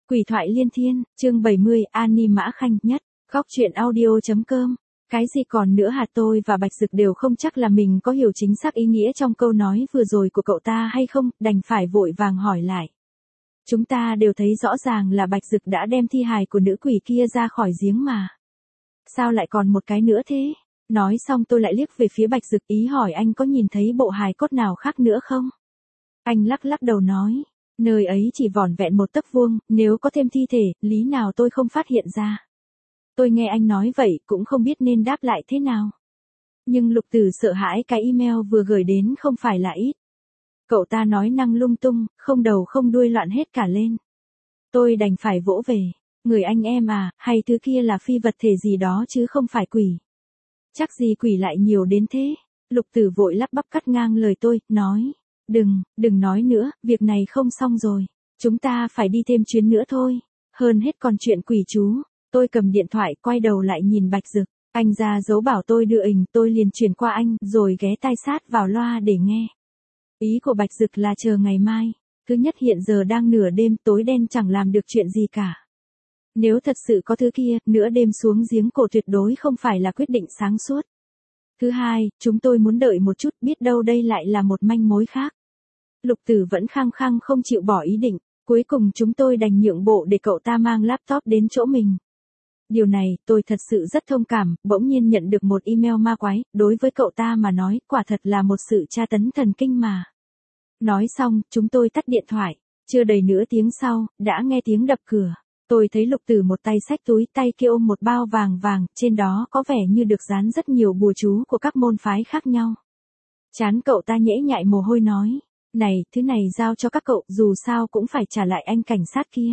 Quỷ thoại liên thiên, chương 70, Ani Mã Khanh nhất, góc truyện audio.com. Cái gì còn nữa hả, tôi và Bạch Dực đều không chắc là mình có hiểu chính xác ý nghĩa trong câu nói vừa rồi của cậu ta hay không, đành phải vội vàng hỏi lại. Chúng ta đều thấy rõ ràng là Bạch Dực đã đem thi hài của nữ quỷ kia ra khỏi giếng mà. Sao lại còn một cái nữa thế? Nói xong tôi lại liếc về phía Bạch Dực, ý hỏi anh có nhìn thấy bộ hài cốt nào khác nữa không? Anh lắc lắc đầu nói. Nơi ấy chỉ vỏn vẹn một tấc vuông, nếu có thêm thi thể, lý nào tôi không phát hiện ra. Tôi nghe anh nói vậy cũng không biết nên đáp lại thế nào. Nhưng Lục Tử sợ hãi cái email vừa gửi đến không phải là ít. Cậu ta nói năng lung tung, không đầu không đuôi loạn hết cả lên. Tôi đành phải vỗ về. Người anh em à, hay thứ kia là phi vật thể gì đó chứ không phải quỷ. Chắc gì quỷ lại nhiều đến thế. Lục Tử vội lắp bắp cắt ngang lời tôi, nói. Đừng nói nữa, việc này không xong rồi. Chúng ta phải đi thêm chuyến nữa thôi. Hơn hết còn chuyện quỷ chú. Tôi cầm điện thoại quay đầu lại nhìn Bạch Dực. Anh ra dấu bảo tôi đưa hình, tôi liền truyền qua anh, rồi ghé tai sát vào loa để nghe. Ý của Bạch Dực là chờ ngày mai. Thứ nhất hiện giờ đang nửa đêm, tối đen chẳng làm được chuyện gì cả. Nếu thật sự có thứ kia, nửa đêm xuống giếng cổ tuyệt đối không phải là quyết định sáng suốt. Thứ hai, chúng tôi muốn đợi một chút, biết đâu đây lại là một manh mối khác. Lục Tử vẫn khăng khăng không chịu bỏ ý định, cuối cùng chúng tôi đành nhượng bộ để cậu ta mang laptop đến chỗ mình. Điều này, tôi thật sự rất thông cảm, bỗng nhiên nhận được một email ma quái, đối với cậu ta mà nói, quả thật là một sự tra tấn thần kinh mà. Nói xong, chúng tôi tắt điện thoại, chưa đầy nửa tiếng sau, đã nghe tiếng đập cửa. Tôi thấy Lục Tử một tay xách túi, tay kia ôm một bao vàng vàng, trên đó có vẻ như được dán rất nhiều bùa chú của các môn phái khác nhau. Trán cậu ta nhễ nhại mồ hôi nói. Này, thứ này giao cho các cậu, dù sao cũng phải trả lại anh cảnh sát kia.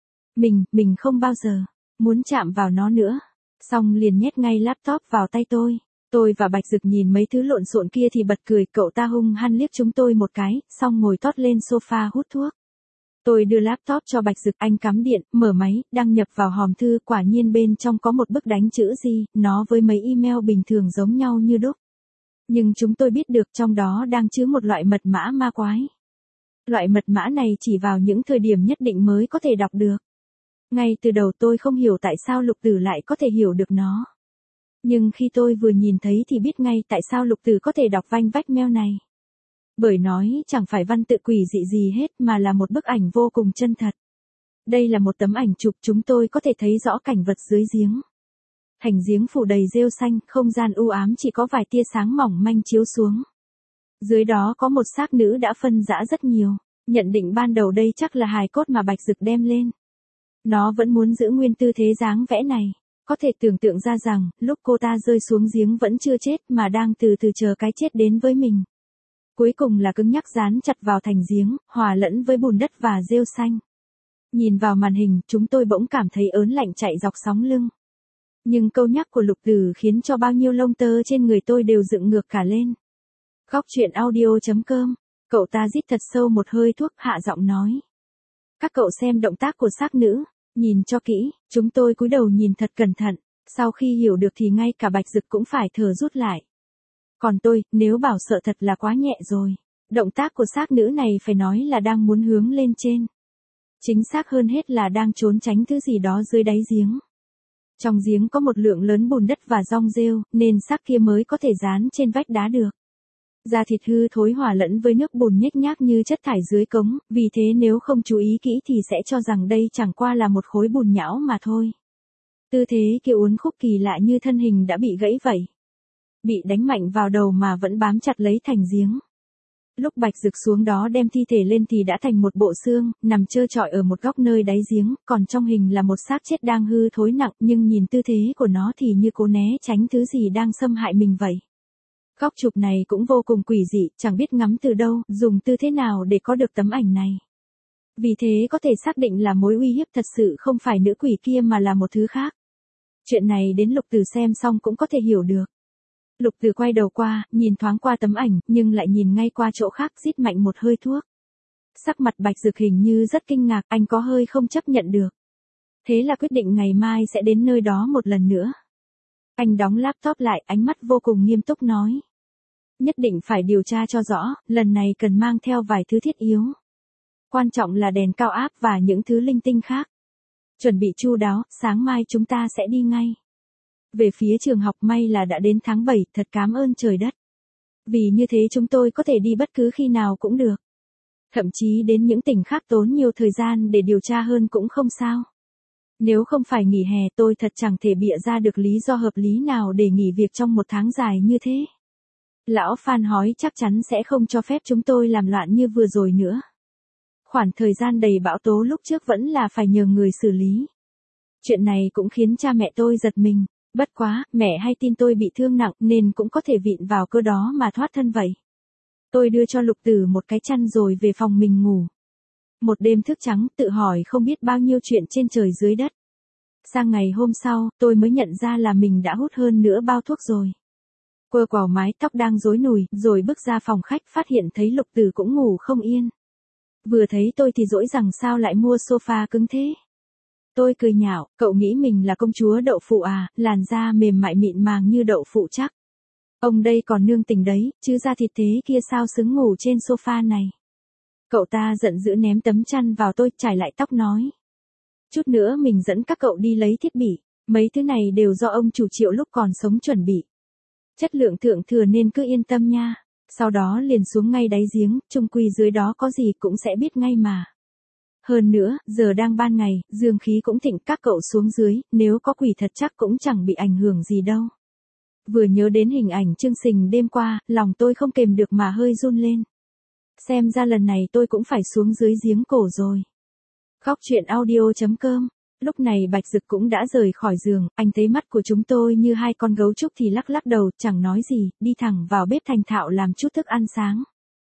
Mình không bao giờ muốn chạm vào nó nữa. Xong liền nhét ngay laptop vào tay tôi. Tôi và Bạch Dực nhìn mấy thứ lộn xộn kia thì bật cười, cậu ta hung hăng liếc chúng tôi một cái, xong ngồi tót lên sofa hút thuốc. Tôi đưa laptop cho Bạch Dực, anh cắm điện, mở máy, đăng nhập vào hòm thư, quả nhiên bên trong có một bức đánh chữ gì, nó với mấy email bình thường giống nhau như đúc. Nhưng chúng tôi biết được trong đó đang chứa một loại mật mã ma quái. Loại mật mã này chỉ vào những thời điểm nhất định mới có thể đọc được. Ngay từ đầu tôi không hiểu tại sao Lục Tử lại có thể hiểu được nó. Nhưng khi tôi vừa nhìn thấy thì biết ngay tại sao Lục Tử có thể đọc vanh vách mail này. Bởi nói chẳng phải văn tự quỷ dị gì hết mà là một bức ảnh vô cùng chân thật. Đây là một tấm ảnh chụp, chúng tôi có thể thấy rõ cảnh vật dưới giếng. Thành giếng phủ đầy rêu xanh, không gian u ám chỉ có vài tia sáng mỏng manh chiếu xuống. Dưới đó có một xác nữ đã phân rã rất nhiều. Nhận định ban đầu đây chắc là hài cốt mà Bạch Dực đem lên. Nó vẫn muốn giữ nguyên tư thế dáng vẽ này. Có thể tưởng tượng ra rằng, lúc cô ta rơi xuống giếng vẫn chưa chết mà đang từ từ chờ cái chết đến với mình. Cuối cùng là cứng nhắc dán chặt vào thành giếng, hòa lẫn với bùn đất và rêu xanh. Nhìn vào màn hình, chúng tôi bỗng cảm thấy ớn lạnh chạy dọc sóng lưng. Nhưng câu nhắc của Lục Tử khiến cho bao nhiêu lông tơ trên người tôi đều dựng ngược cả lên. Góc truyện audio.com. Cậu ta rít thật sâu một hơi thuốc, hạ giọng nói. Các cậu xem động tác của xác nữ, nhìn cho kỹ. Chúng tôi cúi đầu nhìn thật cẩn thận. Sau khi hiểu được thì ngay cả Bạch Dực cũng phải thở rút lại. Còn tôi, nếu bảo sợ thật là quá nhẹ rồi. Động tác của xác nữ này phải nói là đang muốn hướng lên trên. Chính xác hơn hết là đang trốn tránh thứ gì đó dưới đáy giếng. Trong giếng có một lượng lớn bùn đất và rong rêu, nên xác kia mới có thể dán trên vách đá được. Da thịt hư thối hòa lẫn với nước bùn nhếch nhác như chất thải dưới cống, vì thế nếu không chú ý kỹ thì sẽ cho rằng đây chẳng qua là một khối bùn nhão mà thôi. Tư thế kia uốn khúc kỳ lạ như thân hình đã bị gãy vậy. Bị đánh mạnh vào đầu mà vẫn bám chặt lấy thành giếng. Lúc Bạch Dực xuống đó đem thi thể lên thì đã thành một bộ xương, nằm trơ trọi ở một góc nơi đáy giếng, còn trong hình là một xác chết đang hư thối nặng, nhưng nhìn tư thế của nó thì như cố né tránh thứ gì đang xâm hại mình vậy. Góc chụp này cũng vô cùng quỷ dị, chẳng biết ngắm từ đâu, dùng tư thế nào để có được tấm ảnh này. Vì thế có thể xác định là mối uy hiếp thật sự không phải nữ quỷ kia mà là một thứ khác. Chuyện này đến Lục Tử xem xong cũng có thể hiểu được. Lục Tử quay đầu qua, nhìn thoáng qua tấm ảnh, nhưng lại nhìn ngay qua chỗ khác, rít mạnh một hơi thuốc. Sắc mặt Bạch Dực hình như rất kinh ngạc, anh có hơi không chấp nhận được. Thế là quyết định ngày mai sẽ đến nơi đó một lần nữa. Anh đóng laptop lại, ánh mắt vô cùng nghiêm túc nói. Nhất định phải điều tra cho rõ, lần này cần mang theo vài thứ thiết yếu. Quan trọng là đèn cao áp và những thứ linh tinh khác. Chuẩn bị chu đáo, sáng mai chúng ta sẽ đi ngay. Về phía trường học may là đã đến tháng 7, thật cảm ơn trời đất. Vì như thế chúng tôi có thể đi bất cứ khi nào cũng được. Thậm chí đến những tỉnh khác tốn nhiều thời gian để điều tra hơn cũng không sao. Nếu không phải nghỉ hè tôi thật chẳng thể bịa ra được lý do hợp lý nào để nghỉ việc trong một tháng dài như thế. Lão Phan hói chắc chắn sẽ không cho phép chúng tôi làm loạn như vừa rồi nữa. Khoảng thời gian đầy bão tố lúc trước vẫn là phải nhờ người xử lý. Chuyện này cũng khiến cha mẹ tôi giật mình. Bất quá, mẹ hay tin tôi bị thương nặng nên cũng có thể vịn vào cơ đó mà thoát thân vậy. Tôi đưa cho Lục Tử một cái chăn rồi về phòng mình ngủ. Một đêm thức trắng tự hỏi không biết bao nhiêu chuyện trên trời dưới đất. Sang ngày hôm sau, tôi mới nhận ra là mình đã hút hơn nữa bao thuốc rồi. Quơ quào mái tóc đang rối nùi, rồi bước ra phòng khách phát hiện thấy Lục Tử cũng ngủ không yên. Vừa thấy tôi thì dỗi rằng sao lại mua sofa cứng thế. Tôi cười nhạo, cậu nghĩ mình là công chúa đậu phụ à, làn da mềm mại mịn màng như đậu phụ chắc. Ông đây còn nương tình đấy, chứ da thịt thế kia sao xứng ngủ trên sofa này. Cậu ta giận dữ ném tấm chăn vào tôi, trải lại tóc nói. Chút nữa mình dẫn các cậu đi lấy thiết bị, mấy thứ này đều do ông chủ Triệu lúc còn sống chuẩn bị. Chất lượng thượng thừa nên cứ yên tâm nha. Sau đó liền xuống ngay đáy giếng, chung quy dưới đó có gì cũng sẽ biết ngay mà. Hơn nữa, giờ đang ban ngày, dương khí cũng thịnh, các cậu xuống dưới, nếu có quỷ thật chắc cũng chẳng bị ảnh hưởng gì đâu. Vừa nhớ đến hình ảnh Trương Sình đêm qua, lòng tôi không kềm được mà hơi run lên. Xem ra lần này tôi cũng phải xuống dưới giếng cổ rồi. Khóc chuyện audio.com. Lúc này Bạch Dực cũng đã rời khỏi giường, anh thấy mắt của chúng tôi như hai con gấu trúc thì lắc lắc đầu, chẳng nói gì, đi thẳng vào bếp thành thạo làm chút thức ăn sáng.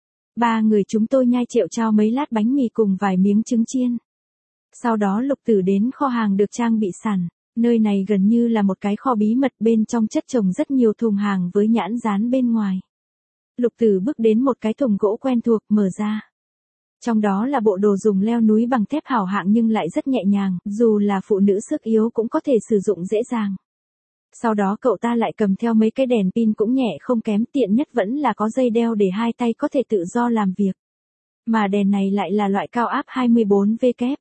Ba người chúng tôi nhai trệu trao mấy lát bánh mì cùng vài miếng trứng chiên. Sau đó Lục Tử đến kho hàng được trang bị sẵn. Nơi này gần như là một cái kho bí mật, bên trong chất chồng rất nhiều thùng hàng với nhãn dán bên ngoài. Lục Tử bước đến một cái thùng gỗ quen thuộc, mở ra. Trong đó là bộ đồ dùng leo núi bằng thép hảo hạng nhưng lại rất nhẹ nhàng, dù là phụ nữ sức yếu cũng có thể sử dụng dễ dàng. Sau đó cậu ta lại cầm theo mấy cái đèn pin cũng nhẹ không kém, tiện nhất vẫn là có dây đeo để hai tay có thể tự do làm việc. Mà đèn này lại là loại cao áp 24W.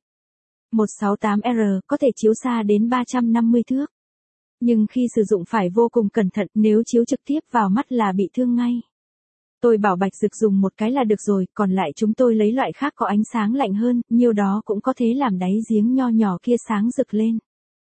168R, có thể chiếu xa đến 350 thước. Nhưng khi sử dụng phải vô cùng cẩn thận, nếu chiếu trực tiếp vào mắt là bị thương ngay. Tôi bảo Bạch Dực dùng một cái là được rồi, còn lại chúng tôi lấy loại khác có ánh sáng lạnh hơn, nhiều đó cũng có thể làm đáy giếng nho nhỏ kia sáng rực lên.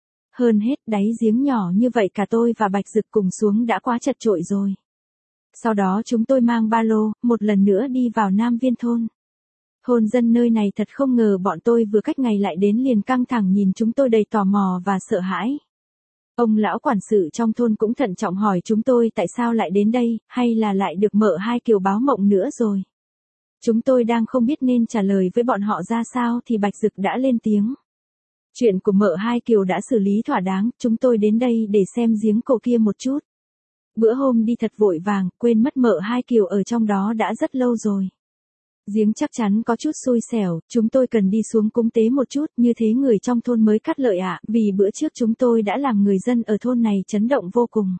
Hơn hết, đáy giếng nhỏ như vậy cả tôi và Bạch Dực cùng xuống đã quá chật chội rồi. Sau đó chúng tôi mang ba lô, một lần nữa đi vào Nam Viên thôn. Thôn dân nơi này thật không ngờ bọn tôi vừa cách ngày lại đến liền căng thẳng nhìn chúng tôi đầy tò mò và sợ hãi. Ông lão quản sự trong thôn cũng thận trọng hỏi chúng tôi tại sao lại đến đây, hay là lại được Mợ Hai Kiều báo mộng nữa rồi. Chúng tôi đang không biết nên trả lời với bọn họ ra sao thì Bạch Dực đã lên tiếng. Chuyện của Mợ Hai Kiều đã xử lý thỏa đáng, chúng tôi đến đây để xem giếng cổ kia một chút. Bữa hôm đi thật vội vàng, quên mất Mợ Hai Kiều ở trong đó đã rất lâu rồi. Giếng chắc chắn có chút xui xẻo, chúng tôi cần đi xuống cúng tế một chút, như thế người trong thôn mới cắt lợi ạ, vì bữa trước chúng tôi đã làm người dân ở thôn này chấn động vô cùng.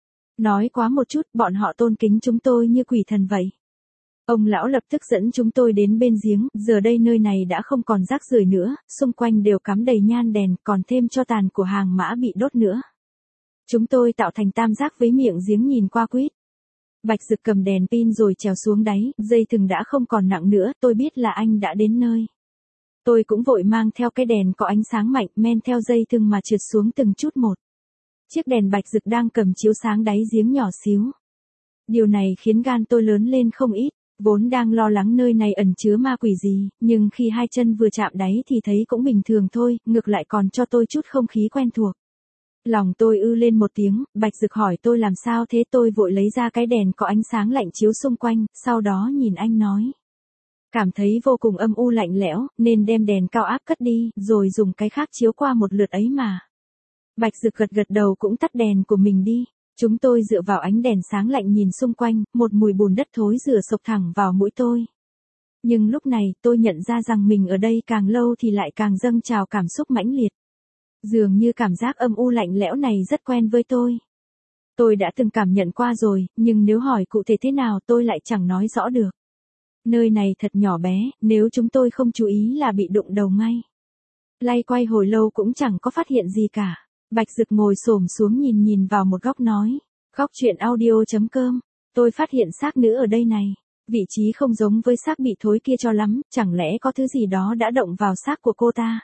Nói quá một chút, bọn họ tôn kính chúng tôi như quỷ thần vậy. Ông lão lập tức dẫn chúng tôi đến bên giếng, giờ đây nơi này đã không còn rác rưởi nữa, xung quanh đều cắm đầy nhang đèn, còn thêm tro tàn của hàng mã bị đốt nữa. Chúng tôi tạo thành tam giác với miệng giếng nhìn qua quýt. Bạch Dực cầm đèn pin rồi trèo xuống đáy, dây thừng đã không còn nặng nữa, tôi biết là anh đã đến nơi. Tôi cũng vội mang theo cái đèn có ánh sáng mạnh, men theo dây thừng mà trượt xuống từng chút một. Chiếc đèn Bạch Dực đang cầm chiếu sáng đáy giếng nhỏ xíu. Điều này khiến gan tôi lớn lên không ít, vốn đang lo lắng nơi này ẩn chứa ma quỷ gì, nhưng khi hai chân vừa chạm đáy thì thấy cũng bình thường thôi, ngược lại còn cho tôi chút không khí quen thuộc. Lòng tôi ư lên một tiếng, Bạch Dực hỏi tôi làm sao thế, tôi vội lấy ra cái đèn có ánh sáng lạnh chiếu xung quanh, sau đó nhìn anh nói. Cảm thấy vô cùng âm u lạnh lẽo, nên đem đèn cao áp cất đi, rồi dùng cái khác chiếu qua một lượt ấy mà. Bạch Dực gật gật đầu cũng tắt đèn của mình đi. Chúng tôi dựa vào ánh đèn sáng lạnh nhìn xung quanh, một mùi bùn đất thối rửa sộc thẳng vào mũi tôi. Nhưng lúc này, tôi nhận ra rằng mình ở đây càng lâu thì lại càng dâng trào cảm xúc mãnh liệt. Dường như cảm giác âm u lạnh lẽo này rất quen với tôi. Tôi đã từng cảm nhận qua rồi, nhưng nếu hỏi cụ thể thế nào tôi lại chẳng nói rõ được. Nơi này thật nhỏ bé, nếu chúng tôi không chú ý là bị đụng đầu ngay. Lay quay hồi lâu cũng chẳng có phát hiện gì cả. Bạch Dực ngồi xổm xuống nhìn vào một góc nói. Góc truyện audio.com. Tôi phát hiện xác nữ ở đây này. Vị trí không giống với xác bị thối kia cho lắm, chẳng lẽ có thứ gì đó đã động vào xác của cô ta?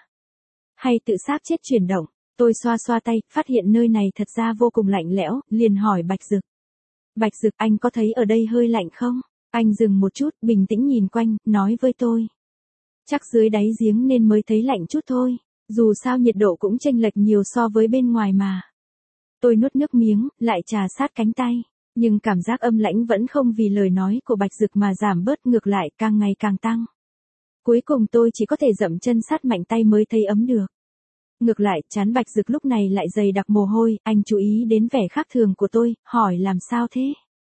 Hay tự xác chết chuyển động? Tôi xoa xoa tay, phát hiện nơi này thật ra vô cùng lạnh lẽo, liền hỏi Bạch Dực. Bạch Dực, anh có thấy ở đây hơi lạnh không? Anh dừng một chút, bình tĩnh nhìn quanh, nói với tôi. Chắc dưới đáy giếng nên mới thấy lạnh chút thôi, dù sao nhiệt độ cũng chênh lệch nhiều so với bên ngoài mà. Tôi nuốt nước miếng, lại trà sát cánh tay, nhưng cảm giác âm lãnh vẫn không vì lời nói của Bạch Dực mà giảm bớt, ngược lại càng ngày càng tăng. Cuối cùng tôi chỉ có thể dậm chân sát mạnh tay mới thấy ấm được. Ngược lại, trán Bạch Dực lúc này lại dày đặc mồ hôi, anh chú ý đến vẻ khác thường của tôi, hỏi làm sao thế?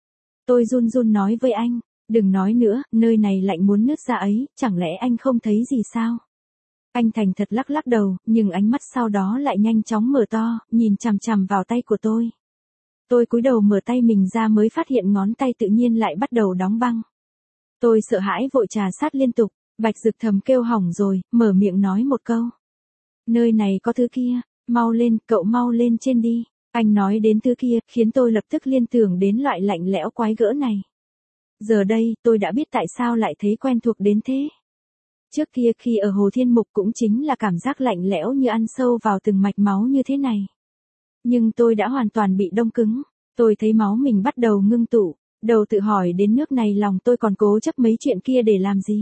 Tôi run run nói với anh, đừng nói nữa, nơi này lạnh muốn nứt ra ấy, chẳng lẽ anh không thấy gì sao? Anh thành thật lắc lắc đầu, nhưng ánh mắt sau đó lại nhanh chóng mở to, nhìn chằm chằm vào tay của tôi. Tôi cúi đầu mở tay mình ra mới phát hiện ngón tay tự nhiên lại bắt đầu đóng băng. Tôi sợ hãi vội trà sát liên tục, Bạch Dực thầm kêu hỏng rồi, mở miệng nói một câu. Nơi này có thứ kia, mau lên, cậu mau lên trên đi. Anh nói đến thứ kia, khiến tôi lập tức liên tưởng đến loại lạnh lẽo quái gỡ này. Giờ đây, tôi đã biết tại sao lại thấy quen thuộc đến thế. Trước kia khi ở Hồ Thiên Mục cũng chính là cảm giác lạnh lẽo như ăn sâu vào từng mạch máu như thế này. Nhưng tôi đã hoàn toàn bị đông cứng, tôi thấy máu mình bắt đầu ngưng tụ, đầu tự hỏi đến nước này lòng tôi còn cố chấp mấy chuyện kia để làm gì.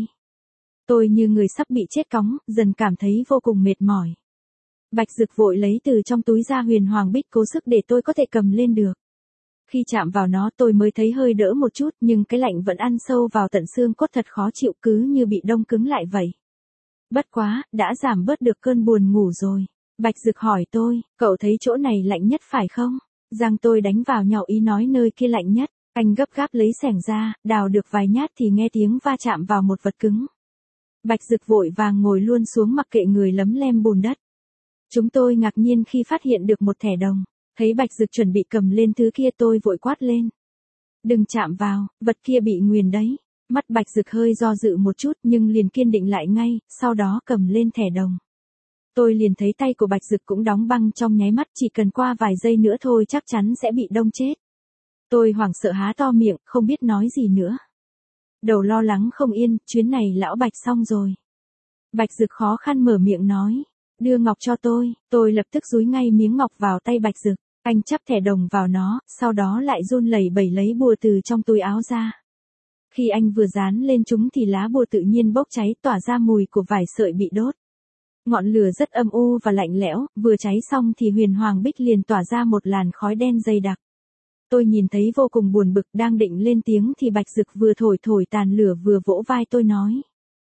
Tôi như người sắp bị chết cóng, dần cảm thấy vô cùng mệt mỏi. Bạch Dực vội lấy từ trong túi ra huyền hoàng bích cố sức để tôi có thể cầm lên được. Khi chạm vào nó tôi mới thấy hơi đỡ một chút, nhưng cái lạnh vẫn ăn sâu vào tận xương cốt, thật khó chịu, cứ như bị đông cứng lại vậy. Bất quá, đã giảm bớt được cơn buồn ngủ rồi. Bạch Dực hỏi tôi, cậu thấy chỗ này lạnh nhất phải không? Giang tôi đánh vào nhạo ý nói nơi kia lạnh nhất. Anh gấp gáp lấy xẻng ra, đào được vài nhát thì nghe tiếng va chạm vào một vật cứng. Bạch Dực vội vàng ngồi luôn xuống mặc kệ người lấm lem bùn đất. Chúng tôi ngạc nhiên khi phát hiện được một thẻ đồng. Thấy Bạch Dực chuẩn bị cầm lên thứ kia tôi vội quát lên. Đừng chạm vào, vật kia bị nguyền đấy. Mắt Bạch Dực hơi do dự một chút nhưng liền kiên định lại ngay, sau đó cầm lên thẻ đồng. Tôi liền thấy tay của Bạch Dực cũng đóng băng trong nháy mắt, chỉ cần qua vài giây nữa thôi chắc chắn sẽ bị đông chết. Tôi hoảng sợ há to miệng, không biết nói gì nữa. Đầu lo lắng không yên, chuyến này lão Bạch xong rồi. Bạch Dực khó khăn mở miệng nói, đưa ngọc cho tôi lập tức dúi ngay miếng ngọc vào tay Bạch Dực. Anh chắp thẻ đồng vào nó, sau đó lại run lẩy bẩy lấy bùa từ trong túi áo ra. Khi anh vừa dán lên chúng thì lá bùa tự nhiên bốc cháy, tỏa ra mùi của vài sợi bị đốt. Ngọn lửa rất âm u và lạnh lẽo, vừa cháy xong thì huyền hoàng bích liền tỏa ra một làn khói đen dày đặc. Tôi nhìn thấy vô cùng buồn bực, đang định lên tiếng thì Bạch Dực vừa thổi tàn lửa vừa vỗ vai tôi nói.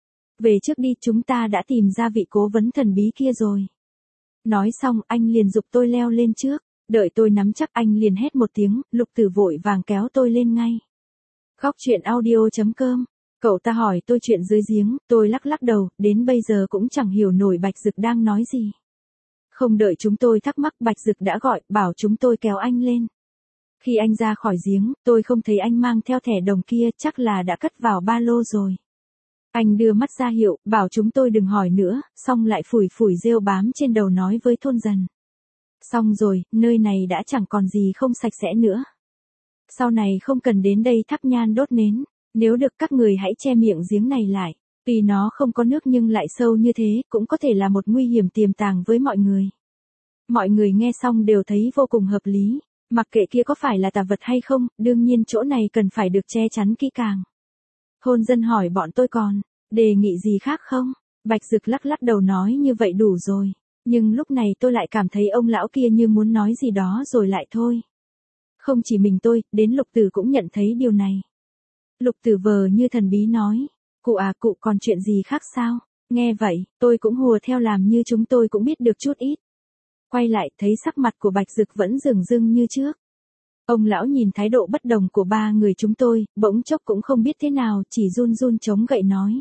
Về trước đi, chúng ta đã tìm ra vị cố vấn thần bí kia rồi. Nói xong anh liền giục tôi leo lên trước, đợi tôi nắm chắc anh liền hét một tiếng, Lục Tử vội vàng kéo tôi lên ngay. Góc truyện audio.com. Cậu ta hỏi tôi chuyện dưới giếng, tôi lắc lắc đầu, đến bây giờ cũng chẳng hiểu nổi Bạch Dực đang nói gì. Không đợi chúng tôi thắc mắc, Bạch Dực đã gọi, bảo chúng tôi kéo anh lên. Khi anh ra khỏi giếng, tôi không thấy anh mang theo thẻ đồng kia, chắc là đã cất vào ba lô rồi. Anh đưa mắt ra hiệu, bảo chúng tôi đừng hỏi nữa, xong lại phủi rêu bám trên đầu nói với thôn dân. Xong rồi, nơi này đã chẳng còn gì không sạch sẽ nữa. Sau này không cần đến đây thắp nhang đốt nến, nếu được các người hãy che miệng giếng này lại. Tuy nó không có nước nhưng lại sâu như thế, cũng có thể là một nguy hiểm tiềm tàng với mọi người. Mọi người nghe xong đều thấy vô cùng hợp lý, mặc kệ kia có phải là tà vật hay không, đương nhiên chỗ này cần phải được che chắn kỹ càng. Thôn dân hỏi bọn tôi còn đề nghị gì khác không? Bạch Dực lắc lắc đầu nói như vậy đủ rồi. Nhưng lúc này tôi lại cảm thấy ông lão kia như muốn nói gì đó rồi lại thôi. Không chỉ mình tôi, đến Lục Tử cũng nhận thấy điều này. Lục Tử vờ như thần bí nói, cụ à cụ còn chuyện gì khác sao? Nghe vậy, tôi cũng hùa theo làm như chúng tôi cũng biết được chút ít. Quay lại thấy sắc mặt của Bạch Dực vẫn rừng rưng như trước. Ông lão nhìn thái độ bất đồng của ba người chúng tôi, bỗng chốc cũng không biết thế nào, chỉ run run chống gậy nói.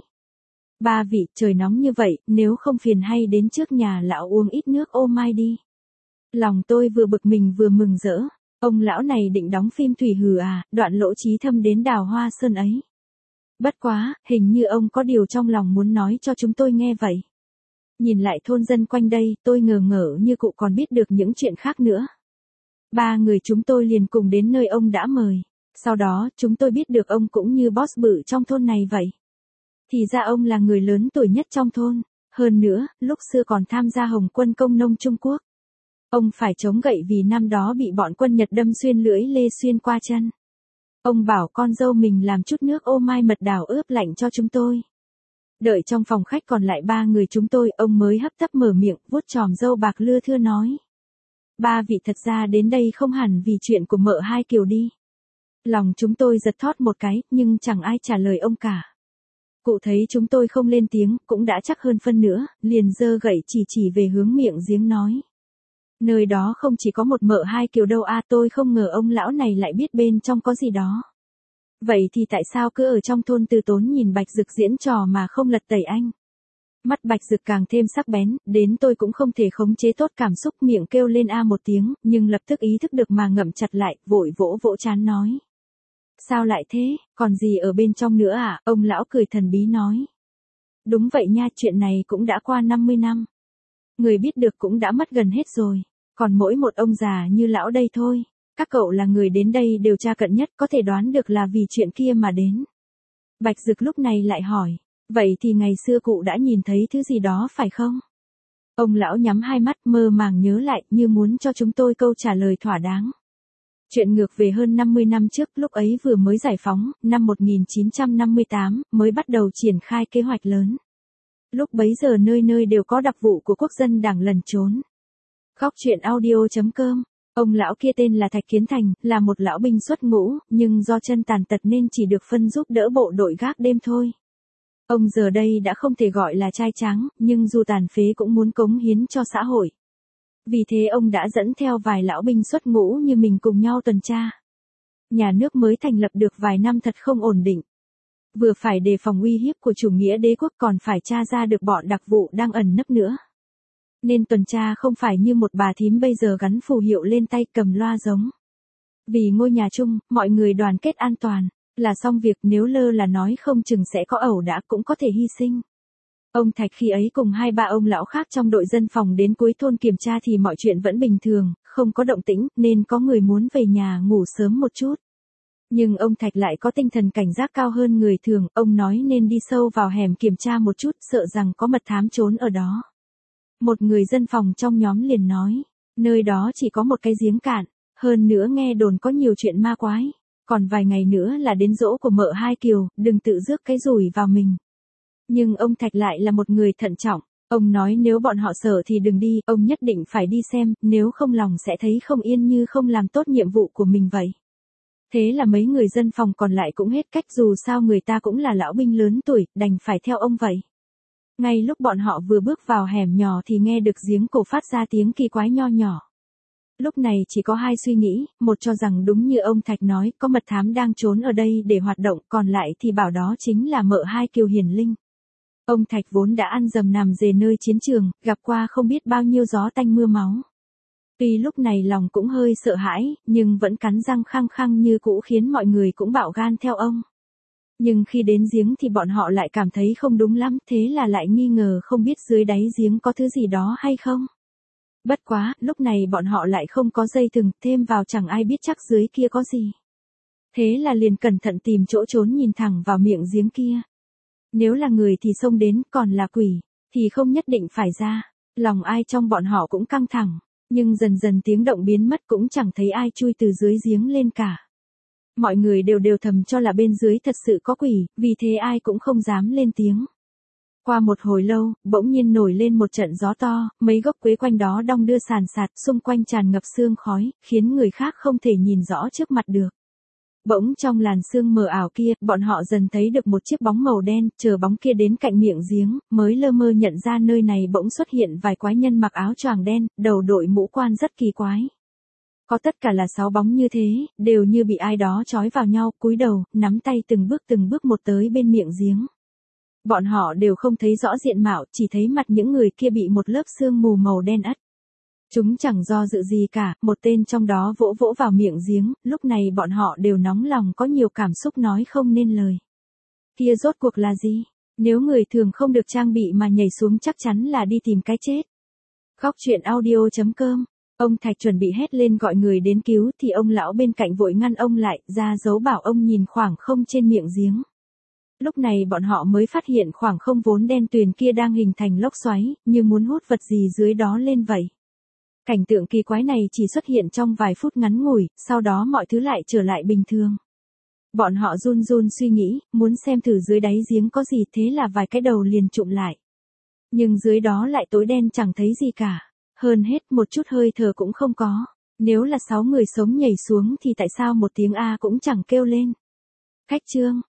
Ba vị, trời nóng như vậy, nếu không phiền hay đến trước nhà lão uống ít nước ô mai đi. Lòng tôi vừa bực mình vừa mừng rỡ. Ông lão này định đóng phim Thủy Hử à, đoạn Lỗ Chí Thâm đến Đào Hoa Sơn ấy. Bất quá, hình như ông có điều trong lòng muốn nói cho chúng tôi nghe vậy. Nhìn lại thôn dân quanh đây, tôi ngờ ngỡ như cụ còn biết được những chuyện khác nữa. Ba người chúng tôi liền cùng đến nơi ông đã mời. Sau đó, chúng tôi biết được ông cũng như boss bự trong thôn này vậy. Thì ra ông là người lớn tuổi nhất trong thôn. Hơn nữa, lúc xưa còn tham gia Hồng quân công nông Trung Quốc. Ông phải chống gậy vì năm đó bị bọn quân Nhật đâm xuyên lưỡi lê xuyên qua chân. Ông bảo con dâu mình làm chút nước ô mai mật đảo ướp lạnh cho chúng tôi. Đợi trong phòng khách còn lại ba người chúng tôi, ông mới hấp tấp mở miệng, vuốt chòm râu bạc lưa thưa nói. Ba vị thật ra đến đây không hẳn vì chuyện của mợ hai Kiều đi. Lòng chúng tôi giật thót một cái, nhưng chẳng ai trả lời ông cả. Cụ thấy chúng tôi không lên tiếng, cũng đã chắc hơn phân nữa, liền giơ gậy chỉ về hướng miệng giếng nói. Nơi đó không chỉ có một mợ hai Kiều đâu tôi không ngờ ông lão này lại biết bên trong có gì đó. Vậy thì tại sao cứ ở trong thôn Từ Tốn nhìn Bạch Dực diễn trò mà không lật tẩy anh? Mắt Bạch Dực càng thêm sắc bén, đến tôi cũng không thể khống chế tốt cảm xúc, miệng kêu lên một tiếng, nhưng lập tức ý thức được mà ngậm chặt lại, vội vỗ vỗ trán nói. Sao lại thế, còn gì ở bên trong nữa Ông lão cười thần bí nói. Đúng vậy nha, chuyện này cũng đã qua 50 năm. Người biết được cũng đã mất gần hết rồi, còn mỗi một ông già như lão đây thôi. Các cậu là người đến đây điều tra cận nhất, có thể đoán được là vì chuyện kia mà đến. Bạch Dực lúc này lại hỏi, vậy thì ngày xưa cụ đã nhìn thấy thứ gì đó phải không? Ông lão nhắm hai mắt mơ màng nhớ lại như muốn cho chúng tôi câu trả lời thỏa đáng. Chuyện ngược về hơn 50 năm trước, lúc ấy vừa mới giải phóng, năm 1958, mới bắt đầu triển khai kế hoạch lớn. Lúc bấy giờ nơi nơi đều có đặc vụ của quốc dân đảng lẩn trốn. Góc truyện audio.com. Ông lão kia tên là Thạch Kiến Thành, là một lão binh xuất ngũ, nhưng do chân tàn tật nên chỉ được phân giúp đỡ bộ đội gác đêm thôi. Ông giờ đây đã không thể gọi là trai tráng, nhưng dù tàn phế cũng muốn cống hiến cho xã hội. Vì thế ông đã dẫn theo vài lão binh xuất ngũ như mình cùng nhau tuần tra. Nhà nước mới thành lập được vài năm thật không ổn định. Vừa phải đề phòng uy hiếp của chủ nghĩa đế quốc, còn phải tra ra được bọn đặc vụ đang ẩn nấp nữa. Nên tuần tra không phải như một bà thím bây giờ gắn phù hiệu lên tay cầm loa giống. Vì ngôi nhà chung, mọi người đoàn kết an toàn, là xong việc, nếu lơ là nói không chừng sẽ có ẩu đả, cũng có thể hy sinh. Ông Thạch khi ấy cùng hai ba ông lão khác trong đội dân phòng đến cuối thôn kiểm tra thì mọi chuyện vẫn bình thường, không có động tĩnh, nên có người muốn về nhà ngủ sớm một chút. Nhưng ông Thạch lại có tinh thần cảnh giác cao hơn người thường, ông nói nên đi sâu vào hẻm kiểm tra một chút, sợ rằng có mật thám trốn ở đó. Một người dân phòng trong nhóm liền nói, nơi đó chỉ có một cái giếng cạn, hơn nữa nghe đồn có nhiều chuyện ma quái, còn vài ngày nữa là đến giỗ của mợ hai Kiều, đừng tự rước cái rủi vào mình. Nhưng ông Thạch lại là một người thận trọng, ông nói nếu bọn họ sợ thì đừng đi, ông nhất định phải đi xem, nếu không lòng sẽ thấy không yên như không làm tốt nhiệm vụ của mình vậy. Thế là mấy người dân phòng còn lại cũng hết cách, dù sao người ta cũng là lão binh lớn tuổi, đành phải theo ông vậy. Ngay lúc bọn họ vừa bước vào hẻm nhỏ thì nghe được giếng cổ phát ra tiếng kỳ quái nho nhỏ. Lúc này chỉ có hai suy nghĩ, một cho rằng đúng như ông Thạch nói, có mật thám đang trốn ở đây để hoạt động, còn lại thì bảo đó chính là mợ hai Kiều hiền linh. Ông Thạch vốn đã ăn dầm nằm dề nơi chiến trường, gặp qua không biết bao nhiêu gió tanh mưa máu. Tuy lúc này lòng cũng hơi sợ hãi, nhưng vẫn cắn răng khăng khăng như cũ, khiến mọi người cũng bạo gan theo ông. Nhưng khi đến giếng thì bọn họ lại cảm thấy không đúng lắm, thế là lại nghi ngờ không biết dưới đáy giếng có thứ gì đó hay không. Bất quá, lúc này bọn họ lại không có dây thừng, thêm vào chẳng ai biết chắc dưới kia có gì. Thế là liền cẩn thận tìm chỗ trốn, nhìn thẳng vào miệng giếng kia. Nếu là người thì xông đến, còn là quỷ thì không nhất định phải ra. Lòng ai trong bọn họ cũng căng thẳng, nhưng dần dần tiếng động biến mất, cũng chẳng thấy ai chui từ dưới giếng lên cả. Mọi người đều thầm cho là bên dưới thật sự có quỷ, vì thế ai cũng không dám lên tiếng. Qua một hồi lâu, bỗng nhiên nổi lên một trận gió to, mấy gốc quế quanh đó đong đưa sàn sạt, xung quanh tràn ngập sương khói, khiến người khác không thể nhìn rõ trước mặt được. Bỗng trong làn sương mờ ảo kia, bọn họ dần thấy được một chiếc bóng màu đen, chờ bóng kia đến cạnh miệng giếng, mới lơ mơ nhận ra nơi này bỗng xuất hiện vài quái nhân mặc áo choàng đen, đầu đội mũ quan rất kỳ quái. Có tất cả là 6 bóng như thế, đều như bị ai đó trói vào nhau, cúi đầu, nắm tay từng bước một tới bên miệng giếng. Bọn họ đều không thấy rõ diện mạo, chỉ thấy mặt những người kia bị một lớp sương mù màu đen ắt. Chúng chẳng do dự gì cả, một tên trong đó vỗ vỗ vào miệng giếng, lúc này bọn họ đều nóng lòng, có nhiều cảm xúc nói không nên lời. Kia rốt cuộc là gì? Nếu người thường không được trang bị mà nhảy xuống chắc chắn là đi tìm cái chết. Góc truyện audio.com. Ông Thạch chuẩn bị hét lên gọi người đến cứu thì ông lão bên cạnh vội ngăn ông lại, ra dấu bảo ông nhìn khoảng không trên miệng giếng. Lúc này bọn họ mới phát hiện khoảng không vốn đen tuyền kia đang hình thành lốc xoáy, như muốn hút vật gì dưới đó lên vậy. Cảnh tượng kỳ quái này chỉ xuất hiện trong vài phút ngắn ngủi, sau đó mọi thứ lại trở lại bình thường. Bọn họ run run suy nghĩ, muốn xem thử dưới đáy giếng có gì, thế là vài cái đầu liền chụm lại. Nhưng dưới đó lại tối đen chẳng thấy gì cả. Hơn hết một chút hơi thở cũng không có. Nếu là 6 người sống nhảy xuống thì tại sao một tiếng A cũng chẳng kêu lên. Khách trương.